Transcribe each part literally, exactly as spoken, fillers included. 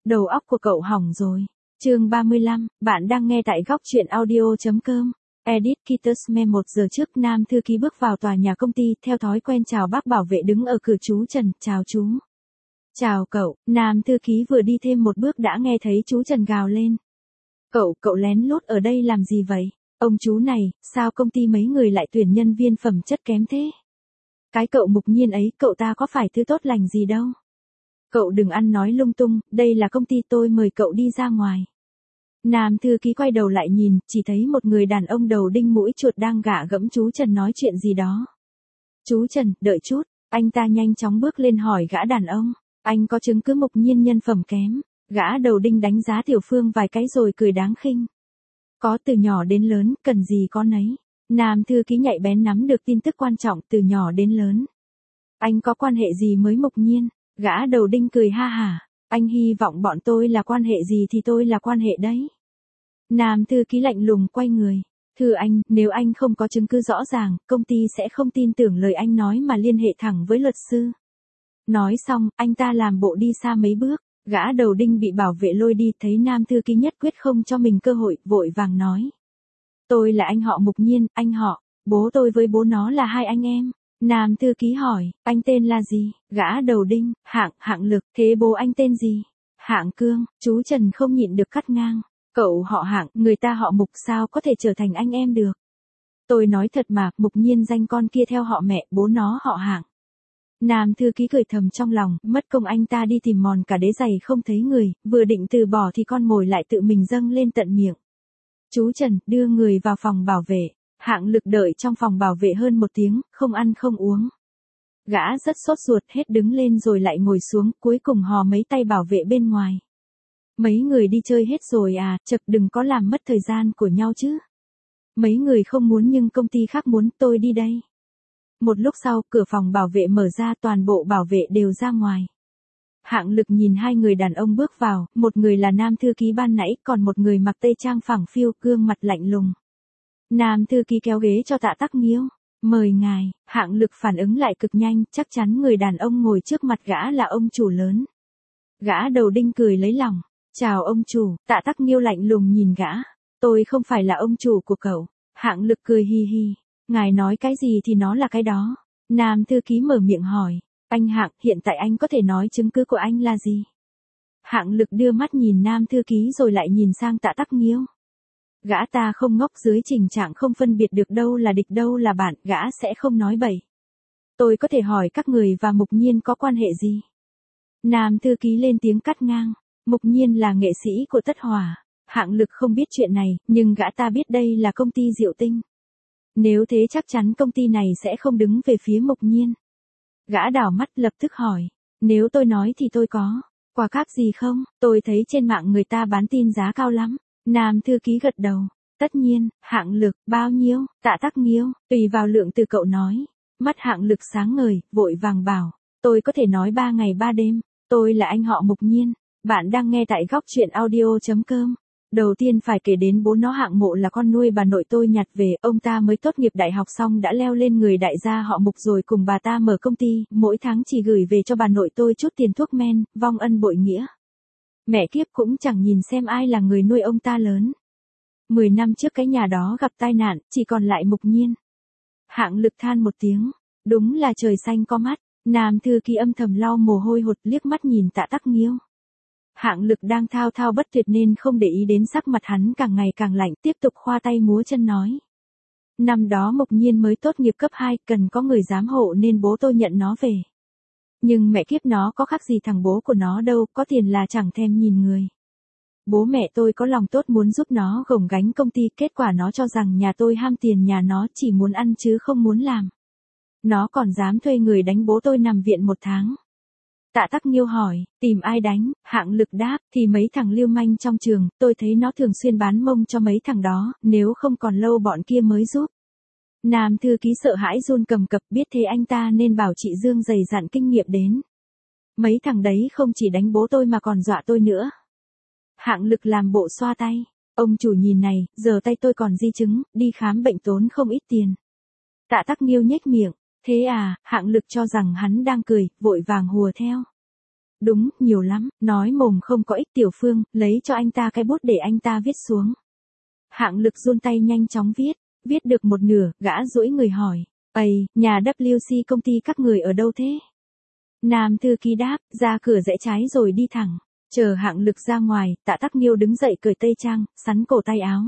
Đầu óc của cậu hỏng rồi. Chương ba mươi lăm, bạn đang nghe tại góc truyện audio.com. Edit Kittersme một giờ trước nam thư ký bước vào tòa nhà công ty, theo thói quen chào bác bảo vệ đứng ở cửa. Chú Trần, chào chú. Chào cậu, nam thư ký vừa đi thêm một bước đã nghe thấy chú Trần gào lên. Cậu, cậu lén lút ở đây làm gì vậy? Ông chú này, sao công ty mấy người lại tuyển nhân viên phẩm chất kém thế? Cái cậu Mục Nhiên ấy, cậu ta có phải thứ tốt lành gì đâu. Cậu đừng ăn nói lung tung, đây là công ty tôi, mời cậu đi ra ngoài. Nam thư ký quay đầu lại nhìn, chỉ thấy một người đàn ông đầu đinh mũi chuột đang gạ gẫm chú Trần nói chuyện gì đó. Chú Trần, đợi chút, anh ta nhanh chóng bước lên hỏi gã đàn ông, anh có chứng cứ Mục Nhiên nhân phẩm kém? Gã đầu đinh đánh giá Tiểu Phương vài cái rồi cười đáng khinh. Có, từ nhỏ đến lớn, cần gì có nấy. Nam thư ký nhạy bén nắm được tin tức quan trọng, từ nhỏ đến lớn. Anh có quan hệ gì mới Mục Nhiên? Gã đầu đinh cười ha hả, anh hy vọng bọn tôi là quan hệ gì thì tôi là quan hệ đấy. Nam thư ký lạnh lùng quay người. Thưa anh, nếu anh không có chứng cứ rõ ràng, công ty sẽ không tin tưởng lời anh nói mà liên hệ thẳng với luật sư. Nói xong, anh ta làm bộ đi xa mấy bước. Gã đầu đinh bị bảo vệ lôi đi, thấy nam thư ký nhất quyết không cho mình cơ hội, vội vàng nói. Tôi là anh họ Mục Nhiên, anh họ, bố tôi với bố nó là hai anh em. Nam thư ký hỏi, anh tên là gì? Gã đầu đinh, Hạng, Hạng Lực, thế bố anh tên gì? Hạng Cương. Chú Trần không nhịn được cắt ngang. Cậu họ Hạng, người ta họ Mục sao có thể trở thành anh em được? Tôi nói thật mà, Mục Nhiên danh con kia theo họ mẹ, bố nó họ Hạng. Nam thư ký cười thầm trong lòng, mất công anh ta đi tìm mòn cả đế giày không thấy người, vừa định từ bỏ thì con mồi lại tự mình dâng lên tận miệng. Chú Trần, đưa người vào phòng bảo vệ. Hạng Lực đợi trong phòng bảo vệ hơn một tiếng, không ăn không uống. Gã rất sốt ruột, hết đứng lên rồi lại ngồi xuống, cuối cùng hò mấy tay bảo vệ bên ngoài. Mấy người đi chơi hết rồi à, chật đừng có làm mất thời gian của nhau chứ. Mấy người không muốn nhưng công ty khác muốn, tôi đi đây. Một lúc sau, cửa phòng bảo vệ mở ra, toàn bộ bảo vệ đều ra ngoài. Hạng Lực nhìn hai người đàn ông bước vào, một người là nam thư ký ban nãy, còn một người mặc tây trang phẳng phiu, gương mặt lạnh lùng. Nam thư ký kéo ghế cho Tạ Tắc Nghiêu. Mời ngài. Hạng Lực phản ứng lại cực nhanh, chắc chắn người đàn ông ngồi trước mặt gã là ông chủ lớn. Gã đầu đinh cười lấy lòng. Chào ông chủ. Tạ Tắc Nghiêu lạnh lùng nhìn gã. Tôi không phải là ông chủ của cậu. Hạng Lực cười hi hi. Ngài nói cái gì thì nó là cái đó. Nam thư ký mở miệng hỏi. Anh Hạng, hiện tại anh có thể nói chứng cứ của anh là gì? Hạng Lực đưa mắt nhìn nam thư ký rồi lại nhìn sang Tạ Tắc Nghiêu. Gã ta không ngốc, dưới tình trạng không phân biệt được đâu là địch đâu là bạn, gã sẽ không nói bậy. Tôi có thể hỏi các người và Mục Nhiên có quan hệ gì? Nam thư ký lên tiếng cắt ngang. Mục Nhiên là nghệ sĩ của Tất Hòa. Hạng Lực không biết chuyện này, nhưng gã ta biết đây là công ty Diệu Tinh. Nếu thế chắc chắn công ty này sẽ không đứng về phía Mục Nhiên. Gã đảo mắt lập tức hỏi. Nếu tôi nói thì tôi có quà cáp gì không? Tôi thấy trên mạng người ta bán tin giá cao lắm. Nam thư ký gật đầu. Tất nhiên. Hạng Lực, bao nhiêu? Tạ Tắc Nghiêu, tùy vào lượng từ cậu nói. Mắt Hạng Lực sáng ngời, vội vàng bảo. Tôi có thể nói ba ngày ba đêm. Tôi là anh họ Mục Nhiên. Bạn đang nghe tại góc truyện audio.com. Đầu tiên phải kể đến bố nó Hạng Mộ là con nuôi bà nội tôi nhặt về, ông ta mới tốt nghiệp đại học xong đã leo lên người đại gia họ Mục rồi cùng bà ta mở công ty, mỗi tháng chỉ gửi về cho bà nội tôi chút tiền thuốc men, vong ân bội nghĩa. Mẹ kiếp cũng chẳng nhìn xem ai là người nuôi ông ta lớn. Mười năm trước cái nhà đó gặp tai nạn, chỉ còn lại Mục Nhiên. Hạng Lực than một tiếng, đúng là trời xanh có mắt. Nam thư ký âm thầm lau mồ hôi hột, liếc mắt nhìn Tạ Tắc Nghiêu. Hạng Lực đang thao thao bất tuyệt nên không để ý đến sắc mặt hắn càng ngày càng lạnh, tiếp tục khoa tay múa chân nói. Năm đó Mục Nhiên mới tốt nghiệp cấp hai, cần có người giám hộ nên bố tôi nhận nó về. Nhưng mẹ kiếp nó có khác gì thằng bố của nó đâu, có tiền là chẳng thèm nhìn người. Bố mẹ tôi có lòng tốt muốn giúp nó gồng gánh công ty, kết quả nó cho rằng nhà tôi ham tiền, nhà nó chỉ muốn ăn chứ không muốn làm. Nó còn dám thuê người đánh bố tôi nằm viện một tháng. Tạ Tắc Nghiêu hỏi, tìm ai đánh? Hạng Lực đáp, thì mấy thằng lưu manh trong trường, tôi thấy nó thường xuyên bán mông cho mấy thằng đó, nếu không còn lâu bọn kia mới giúp. Nam thư ký sợ hãi run cầm cập, biết thế anh ta nên bảo chị Dương dày dặn kinh nghiệm đến. Mấy thằng đấy không chỉ đánh bố tôi mà còn dọa tôi nữa. Hạng Lực làm bộ xoa tay, ông chủ nhìn này, giờ tay tôi còn di chứng, đi khám bệnh tốn không ít tiền. Tạ Tắc Nghiêu nhếch miệng. Thế à? Hạng Lực cho rằng hắn đang cười, vội vàng hùa theo. Đúng, nhiều lắm, nói mồm không có ích. Tiểu Phương, lấy cho anh ta cái bút để anh ta viết xuống. Hạng Lực run tay nhanh chóng viết, viết được một nửa, gã duỗi người hỏi, ầy, nhà W C công ty các người ở đâu thế? Nam thư ký đáp, ra cửa rẽ trái rồi đi thẳng. Chờ Hạng Lực ra ngoài, Tạ Tắc Nghiêu đứng dậy cởi tây trang, sắn cổ tay áo.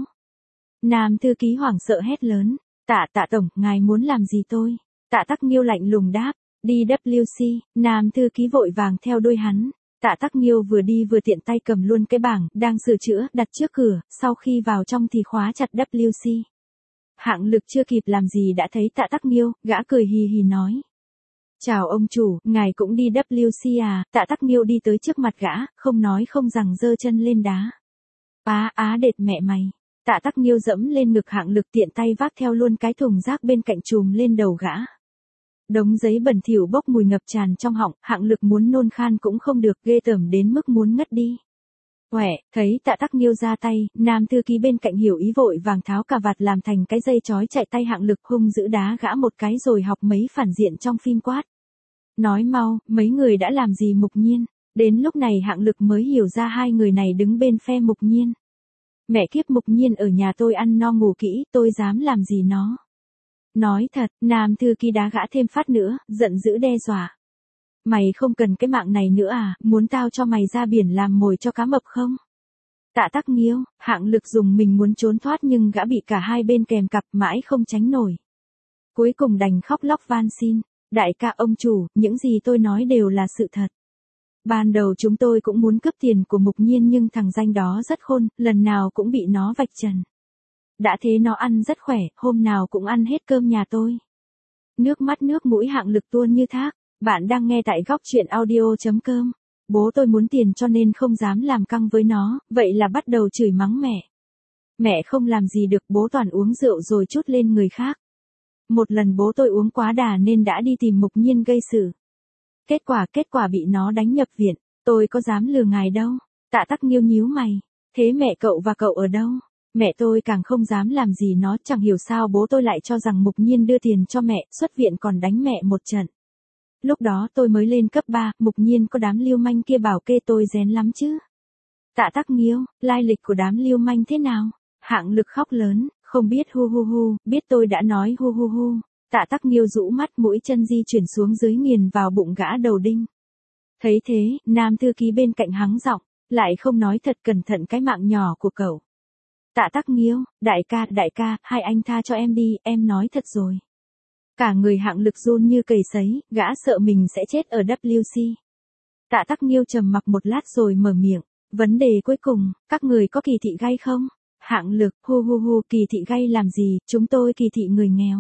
Nam thư ký hoảng sợ hét lớn, Tạ Tạ tổng, ngài muốn làm gì tôi? Tạ Tắc Nghiêu lạnh lùng đáp, đi W C. Nam thư ký vội vàng theo đuôi hắn. Tạ Tắc Nghiêu vừa đi vừa tiện tay cầm luôn cái bảng đang sửa chữa đặt trước cửa, sau khi vào trong thì khóa chặt W C. Hạng Lực chưa kịp làm gì đã thấy Tạ Tắc Nghiêu, gã cười hì hì nói. Chào ông chủ, ngài cũng đi W C à? Tạ Tắc Nghiêu đi tới trước mặt gã, không nói không rằng giơ chân lên đá. Á á đệt mẹ mày. Tạ Tắc Nghiêu dẫm lên ngực Hạng Lực tiện tay vác theo luôn cái thùng rác bên cạnh trùm lên đầu gã. Đống giấy bẩn thỉu bốc mùi ngập tràn trong họng, Hạng Lực muốn nôn khan cũng không được, ghê tởm đến mức muốn ngất đi. Quẻ, thấy Tạ Tắc Nghiêu ra tay, nam thư ký bên cạnh hiểu ý vội vàng tháo cà vạt làm thành cái dây chói chạy tay Hạng Lực, hung dữ đá gã một cái rồi học mấy phản diện trong phim quát. Nói mau, mấy người đã làm gì Mục Nhiên? Đến lúc này Hạng Lực mới hiểu ra hai người này đứng bên phe Mục Nhiên. Mẹ kiếp, Mục Nhiên ở nhà tôi ăn no ngủ kỹ, tôi dám làm gì nó? Nói thật, nam thư ký đá gã thêm phát nữa, giận dữ đe dọa. Mày không cần cái mạng này nữa à, muốn tao cho mày ra biển làm mồi cho cá mập không? Tạ Tắc Nghiêu, Hạng Lực dùng mình muốn trốn thoát nhưng gã bị cả hai bên kèm cặp mãi không tránh nổi. Cuối cùng đành khóc lóc van xin, đại ca ông chủ, những gì tôi nói đều là sự thật. Ban đầu chúng tôi cũng muốn cướp tiền của Mục Nhiên nhưng thằng danh đó rất khôn, lần nào cũng bị nó vạch trần. Đã thế nó ăn rất khỏe, hôm nào cũng ăn hết cơm nhà tôi. Nước mắt nước mũi Hạng Lực tuôn như thác. Bạn đang nghe tại góc truyện audio chấm com. Bố tôi muốn tiền cho nên không dám làm căng với nó, vậy là bắt đầu chửi mắng mẹ. Mẹ không làm gì được, bố toàn uống rượu rồi trút lên người khác. Một lần bố tôi uống quá đà nên đã đi tìm Mục Nhiên gây sự. Kết quả kết quả bị nó đánh nhập viện, tôi có dám lừa ngài đâu. Tạ Tắc Nghiêu nhíu mày, thế mẹ cậu và cậu ở đâu? Mẹ tôi càng không dám làm gì nó, chẳng hiểu sao bố tôi lại cho rằng Mục Nhiên đưa tiền cho mẹ, xuất viện còn đánh mẹ một trận. Lúc đó tôi mới lên cấp ba, Mục Nhiên có đám lưu manh kia bảo kê tôi rén lắm chứ. Tạ Tắc Nghiêu, lai lịch của đám lưu manh thế nào? Hạng Lực khóc lớn, không biết hu hu hu, biết tôi đã nói hu hu hu. Tạ Tắc Nghiêu rũ mắt, mũi chân di chuyển xuống dưới nghiền vào bụng gã đầu đinh. Thấy thế, nam thư ký bên cạnh hắng giọng, lại không nói thật cẩn thận cái mạng nhỏ của cậu. Tạ Tắc Nghiêu, đại ca, đại ca, hai anh tha cho em đi, em nói thật rồi. Cả người Hạng Lực run như cầy sấy, gã sợ mình sẽ chết ở W C. Tạ Tắc Nghiêu trầm mặc một lát rồi mở miệng, vấn đề cuối cùng, các người có kỳ thị gay không? Hạng Lực, hu hu hu, kỳ thị gay làm gì, chúng tôi kỳ thị người nghèo.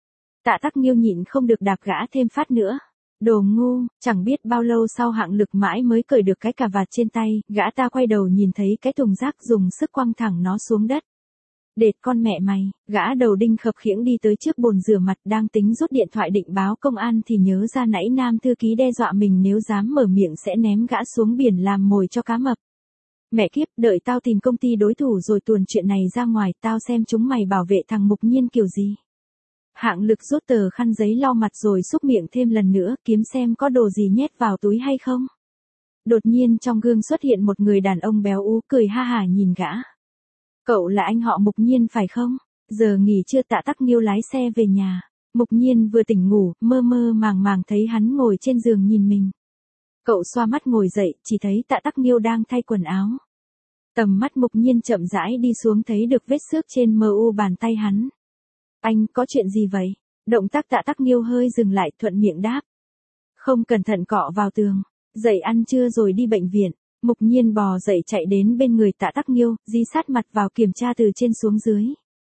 Tạ Tắc Nghiêu nhịn không được đạp gã thêm phát nữa. Đồ ngu, chẳng biết bao lâu sau Hạng Lực mãi mới cởi được cái cà vạt trên tay, gã ta quay đầu nhìn thấy cái thùng rác dùng sức quăng thẳng nó xuống đất. Đệt con mẹ mày, gã đầu đinh khập khiễng đi tới trước bồn rửa mặt đang tính rút điện thoại định báo công an thì nhớ ra nãy nam thư ký đe dọa mình nếu dám mở miệng sẽ ném gã xuống biển làm mồi cho cá mập. Mẹ kiếp, đợi tao tìm công ty đối thủ rồi tuồn chuyện này ra ngoài, tao xem chúng mày bảo vệ thằng Mục Nhiên kiểu gì. Hạng Lực rút tờ khăn giấy lau mặt rồi xúc miệng thêm lần nữa, kiếm xem có đồ gì nhét vào túi hay không. Đột nhiên trong gương xuất hiện một người đàn ông béo ú cười ha hả nhìn gã. Cậu là anh họ Mục Nhiên phải không? Giờ nghỉ trưa Tạ Tắc Nghiêu lái xe về nhà. Mục Nhiên vừa tỉnh ngủ, mơ mơ màng màng thấy hắn ngồi trên giường nhìn mình. Cậu xoa mắt ngồi dậy, chỉ thấy Tạ Tắc Nghiêu đang thay quần áo. Tầm mắt Mục Nhiên chậm rãi đi xuống thấy được vết xước trên mờ u bàn tay hắn. Anh, có chuyện gì vậy? Động tác Tạ Tắc Nghiêu hơi dừng lại, thuận miệng đáp. Không cẩn thận cọ vào tường. Dậy ăn trưa rồi đi bệnh viện. Mục Nhiên bò dậy chạy đến bên người Tạ Tắc Nghiêu, dí sát mặt vào kiểm tra từ trên xuống dưới.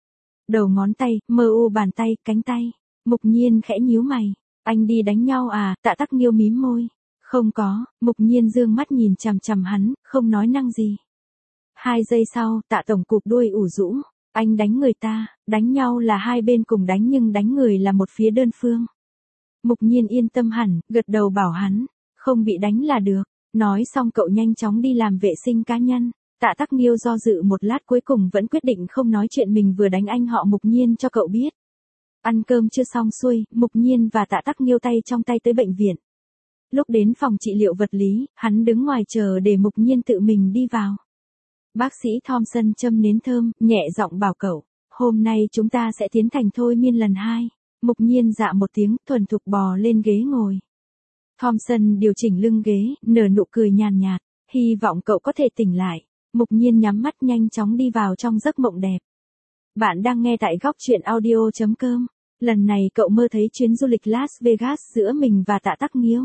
Đầu ngón tay, mờ u bàn tay, cánh tay. Mục Nhiên khẽ nhíu mày. Anh đi đánh nhau à? Tạ Tắc Nghiêu mím môi. Không có. Mục Nhiên dương mắt nhìn chằm chằm hắn, không nói năng gì. Hai giây sau, Tạ tổng cụp đuôi ủ rũ. Anh đánh người ta, đánh nhau là hai bên cùng đánh nhưng đánh người là một phía đơn phương. Mục Nhiên yên tâm hẳn, gật đầu bảo hắn, không bị đánh là được. Nói xong cậu nhanh chóng đi làm vệ sinh cá nhân. Tạ Tắc Nghiêu do dự một lát cuối cùng vẫn quyết định không nói chuyện mình vừa đánh anh họ Mục Nhiên cho cậu biết. Ăn cơm chưa xong xuôi, Mục Nhiên và Tạ Tắc Nghiêu tay trong tay tới bệnh viện. Lúc đến phòng trị liệu vật lý, hắn đứng ngoài chờ để Mục Nhiên tự mình đi vào. Bác sĩ Thompson châm nến thơm, nhẹ giọng bảo cậu, hôm nay chúng ta sẽ tiến hành thôi miên lần hai. Mục Nhiên dạ một tiếng, thuần thục bò lên ghế ngồi. Thompson điều chỉnh lưng ghế, nở nụ cười nhàn nhạt, hy vọng cậu có thể tỉnh lại. Mục Nhiên nhắm mắt nhanh chóng đi vào trong giấc mộng đẹp. Bạn đang nghe tại góc truyện audio chấm com. Lần này cậu mơ thấy chuyến du lịch Las Vegas giữa mình và Tạ Tắc Nghiêu.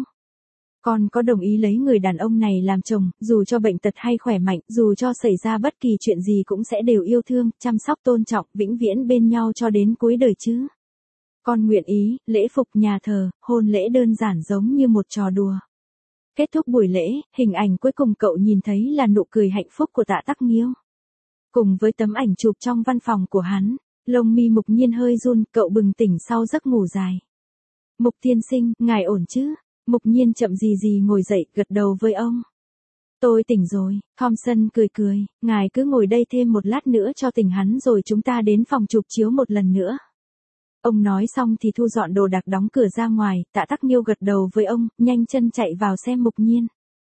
Con có đồng ý lấy người đàn ông này làm chồng, dù cho bệnh tật hay khỏe mạnh, dù cho xảy ra bất kỳ chuyện gì cũng sẽ đều yêu thương, chăm sóc tôn trọng, vĩnh viễn bên nhau cho đến cuối đời chứ. Con nguyện ý, lễ phục nhà thờ, hôn lễ đơn giản giống như một trò đùa. Kết thúc buổi lễ, hình ảnh cuối cùng cậu nhìn thấy là nụ cười hạnh phúc của Tạ Tắc Nghiêu. Cùng với tấm ảnh chụp trong văn phòng của hắn, lông mi Mục Nhiên hơi run, cậu bừng tỉnh sau giấc ngủ dài. Mục tiên sinh, ngài ổn chứ? Mục Nhiên chậm gì gì ngồi dậy, gật đầu với ông. Tôi tỉnh rồi, Thompson cười cười, ngài cứ ngồi đây thêm một lát nữa cho tỉnh hắn rồi chúng ta đến phòng chụp chiếu một lần nữa. Ông nói xong thì thu dọn đồ đạc đóng cửa ra ngoài, Tạ Tắc Nghiêu gật đầu với ông, nhanh chân chạy vào xem Mục Nhiên.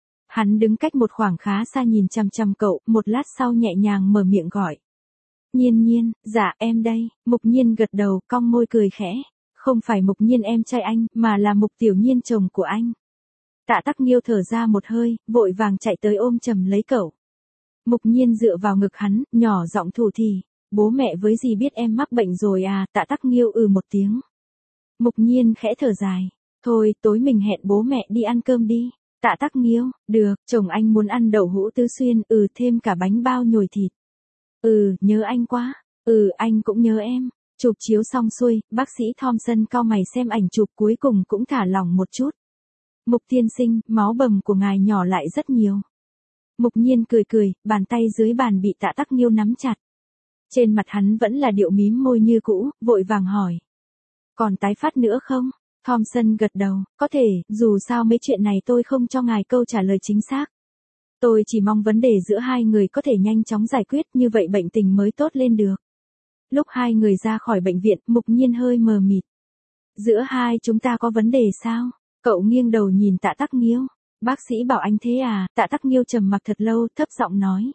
Hắn đứng cách một khoảng khá xa nhìn chằm chằm cậu, một lát sau nhẹ nhàng mở miệng gọi. Nhiên Nhiên, dạ em đây, Mục Nhiên gật đầu, cong môi cười khẽ. Không phải Mục Nhiên em trai anh, mà là Mục Tiểu Nhiên chồng của anh. Tạ Tắc Nghiêu thở ra một hơi, vội vàng chạy tới ôm chầm lấy cậu. Mục Nhiên dựa vào ngực hắn, nhỏ giọng thủ thỉ, bố mẹ với dì biết em mắc bệnh rồi à, Tạ Tắc Nghiêu ừ một tiếng. Mục Nhiên khẽ thở dài, thôi tối mình hẹn bố mẹ đi ăn cơm đi. Tạ Tắc Nghiêu, được, chồng anh muốn ăn đậu hũ tứ xuyên, ừ thêm cả bánh bao nhồi thịt. Ừ, nhớ anh quá, ừ anh cũng nhớ em. Chụp chiếu xong xuôi, bác sĩ Thompson cau mày xem ảnh chụp cuối cùng cũng thả lỏng một chút. Mục tiên sinh, máu bầm của ngài nhỏ lại rất nhiều. Mục Nhiên cười cười, bàn tay dưới bàn bị Tạ Tắc Nghiêu nắm chặt. Trên mặt hắn vẫn là điệu mím môi như cũ, vội vàng hỏi. Còn tái phát nữa không? Thompson gật đầu, có thể, dù sao mấy chuyện này tôi không cho ngài câu trả lời chính xác. Tôi chỉ mong vấn đề giữa hai người có thể nhanh chóng giải quyết, như vậy bệnh tình mới tốt lên được. Lúc hai người ra khỏi bệnh viện, Mục Nhiên hơi mờ mịt. Giữa hai chúng ta có vấn đề sao? Cậu nghiêng đầu nhìn Tạ Tắc Nghiêu. Bác sĩ bảo anh thế à? Tạ Tắc Nghiêu trầm mặc thật lâu, thấp giọng nói.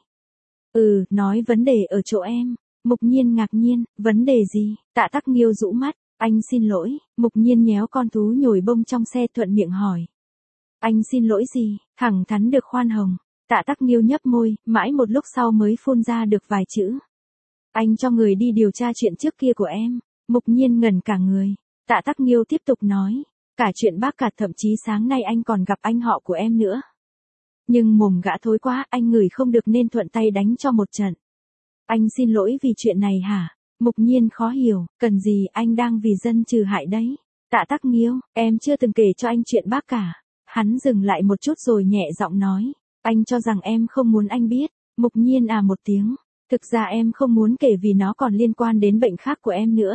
Ừ, nói vấn đề ở chỗ em. Mục Nhiên ngạc nhiên, vấn đề gì? Tạ Tắc Nghiêu rũ mắt, anh xin lỗi. Mục Nhiên nhéo con thú nhồi bông trong xe thuận miệng hỏi. Anh xin lỗi gì? Thẳng thắn được khoan hồng. Tạ Tắc Nghiêu nhấp môi, mãi một lúc sau mới phun ra được vài chữ. Anh cho người đi điều tra chuyện trước kia của em. Mục Nhiên ngẩn cả người. Tạ Tắc Nghiêu tiếp tục nói. Cả chuyện bác cả, thậm chí sáng nay anh còn gặp anh họ của em nữa. Nhưng mồm gã thối quá, anh ngửi không được nên thuận tay đánh cho một trận. Anh xin lỗi vì chuyện này hả? Mục Nhiên khó hiểu, cần gì, anh đang vì dân trừ hại đấy. Tạ Tắc Nghiêu, em chưa từng kể cho anh chuyện bác cả. Hắn dừng lại một chút rồi nhẹ giọng nói. Anh cho rằng em không muốn anh biết. Mục Nhiên à một tiếng. Thực ra em không muốn kể vì nó còn liên quan đến bệnh khác của em nữa.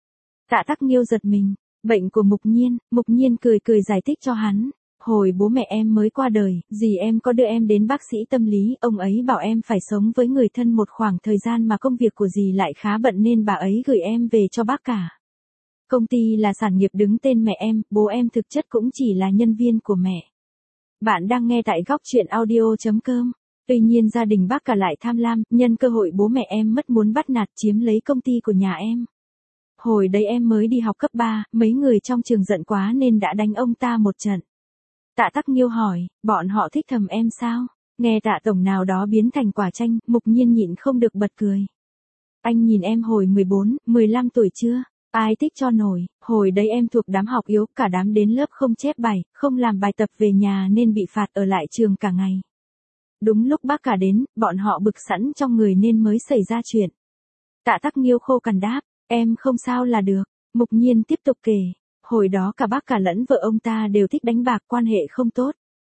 Tạ Tắc Nghiêu giật mình. Bệnh của Mục Nhiên, Mục Nhiên cười cười giải thích cho hắn. Hồi bố mẹ em mới qua đời, dì em có đưa em đến bác sĩ tâm lý, ông ấy bảo em phải sống với người thân một khoảng thời gian mà công việc của dì lại khá bận nên bà ấy gửi em về cho bác cả. Công ty là sản nghiệp đứng tên mẹ em, bố em thực chất cũng chỉ là nhân viên của mẹ. Bạn đang nghe tại góc truyện audio chấm com. Tuy nhiên gia đình bác cả lại tham lam, nhân cơ hội bố mẹ em mất muốn bắt nạt chiếm lấy công ty của nhà em. Hồi đấy em mới đi học cấp ba, mấy người trong trường giận quá nên đã đánh ông ta một trận. Tạ Tắc Nghiêu hỏi, bọn họ thích thầm em sao? Nghe Tạ tổng nào đó biến thành quả chanh, Mục Nhiên nhịn không được bật cười. Anh nhìn em hồi mười bốn, mười lăm tuổi chưa? Ai thích cho nổi, hồi đấy em thuộc đám học yếu, cả đám đến lớp không chép bài, không làm bài tập về nhà nên bị phạt ở lại trường cả ngày. Đúng lúc bác cả đến, bọn họ bực sẵn trong người nên mới xảy ra chuyện. Tạ Tắc Nghiêu khô cằn đáp, em không sao là được. Mục Nhiên tiếp tục kể, hồi đó cả bác cả lẫn vợ ông ta đều thích đánh bạc, quan hệ không tốt.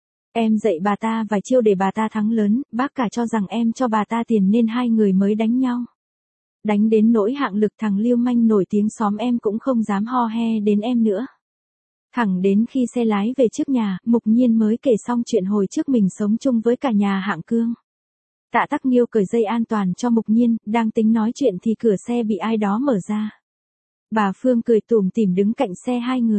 Em dạy bà ta vài chiêu để bà ta thắng lớn, bác cả cho rằng em cho bà ta tiền nên hai người mới đánh nhau. Đánh đến nỗi hạng lực thằng lưu manh nổi tiếng xóm em cũng không dám ho he đến em nữa. Thẳng đến khi xe lái về trước nhà, Mục Nhiên mới kể xong chuyện hồi trước mình sống chung với cả nhà hạng Cương. Tạ Tắc Nghiêu cởi dây an toàn cho Mục Nhiên, đang tính nói chuyện thì cửa xe bị ai đó mở ra. Bà Phương cười tủm tỉm đứng cạnh xe hai người.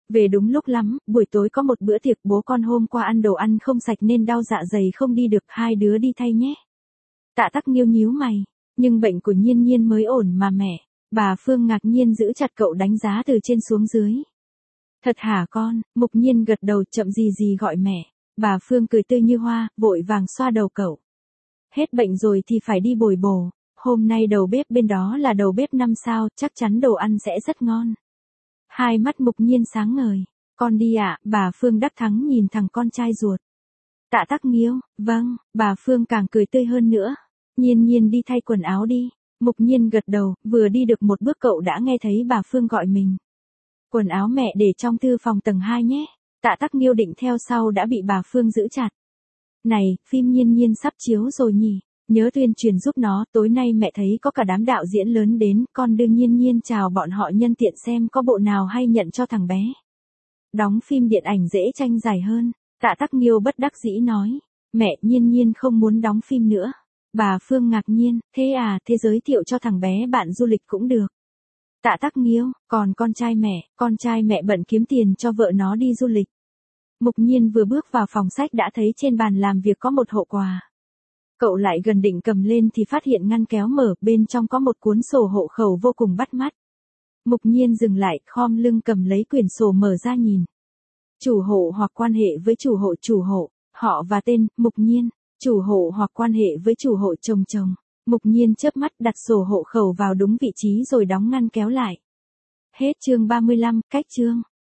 Về đúng lúc lắm, buổi tối có một bữa tiệc, bố con hôm qua ăn đồ ăn không sạch nên đau dạ dày không đi được, hai đứa đi thay nhé. Tạ Tắc Nghiêu nhíu mày, nhưng bệnh của Nhiên Nhiên mới ổn mà mẹ. Bà Phương ngạc nhiên giữ chặt cậu đánh giá từ trên xuống dưới. Thật hả con? Mục Nhiên gật đầu, chậm gì gì gọi mẹ. Bà Phương cười tươi như hoa, vội vàng xoa đầu cậu. Hết bệnh rồi thì phải đi bồi bổ. Hôm nay đầu bếp bên đó là đầu bếp năm sao, chắc chắn đồ ăn sẽ rất ngon. Hai mắt Mục Nhiên sáng ngời. Con đi ạ, à, bà Phương đắc thắng nhìn thằng con trai ruột. Tạ Tắc Nghiêu, vâng, bà Phương càng cười tươi hơn nữa. Nhiên Nhiên đi thay quần áo đi. Mục Nhiên gật đầu, vừa đi được một bước cậu đã nghe thấy bà Phương gọi mình. Quần áo mẹ để trong thư phòng tầng hai nhé. Tạ Tắc Nghiêu định theo sau đã bị bà Phương giữ chặt. Này, phim Nhiên Nhiên sắp chiếu rồi nhỉ, nhớ tuyên truyền giúp nó, tối nay mẹ thấy có cả đám đạo diễn lớn đến, con đưa Nhiên Nhiên chào bọn họ nhân tiện xem có bộ nào hay nhận cho thằng bé. Đóng phim điện ảnh dễ tranh giải hơn, Tạ Tắc Nghiêu bất đắc dĩ nói. Mẹ, Nhiên Nhiên không muốn đóng phim nữa. Bà Phương ngạc nhiên, thế à, thế giới thiệu cho thằng bé bạn du lịch cũng được. Tạ Tắc Nghiêu, còn con trai mẹ, con trai mẹ bận kiếm tiền cho vợ nó đi du lịch. Mục Nhiên vừa bước vào phòng sách đã thấy trên bàn làm việc có một hộp quà. Cậu lại gần định cầm lên thì phát hiện ngăn kéo mở, bên trong có một cuốn sổ hộ khẩu vô cùng bắt mắt. Mục Nhiên dừng lại, khom lưng cầm lấy quyển sổ mở ra nhìn. Chủ hộ hoặc quan hệ với chủ hộ, chủ hộ, họ và tên, Mục Nhiên, chủ hộ hoặc quan hệ với chủ hộ, chồng chồng. Mục Nhiên chớp mắt đặt sổ hộ khẩu vào đúng vị trí rồi đóng ngăn kéo lại. Hết chương ba mươi lăm, cách chương.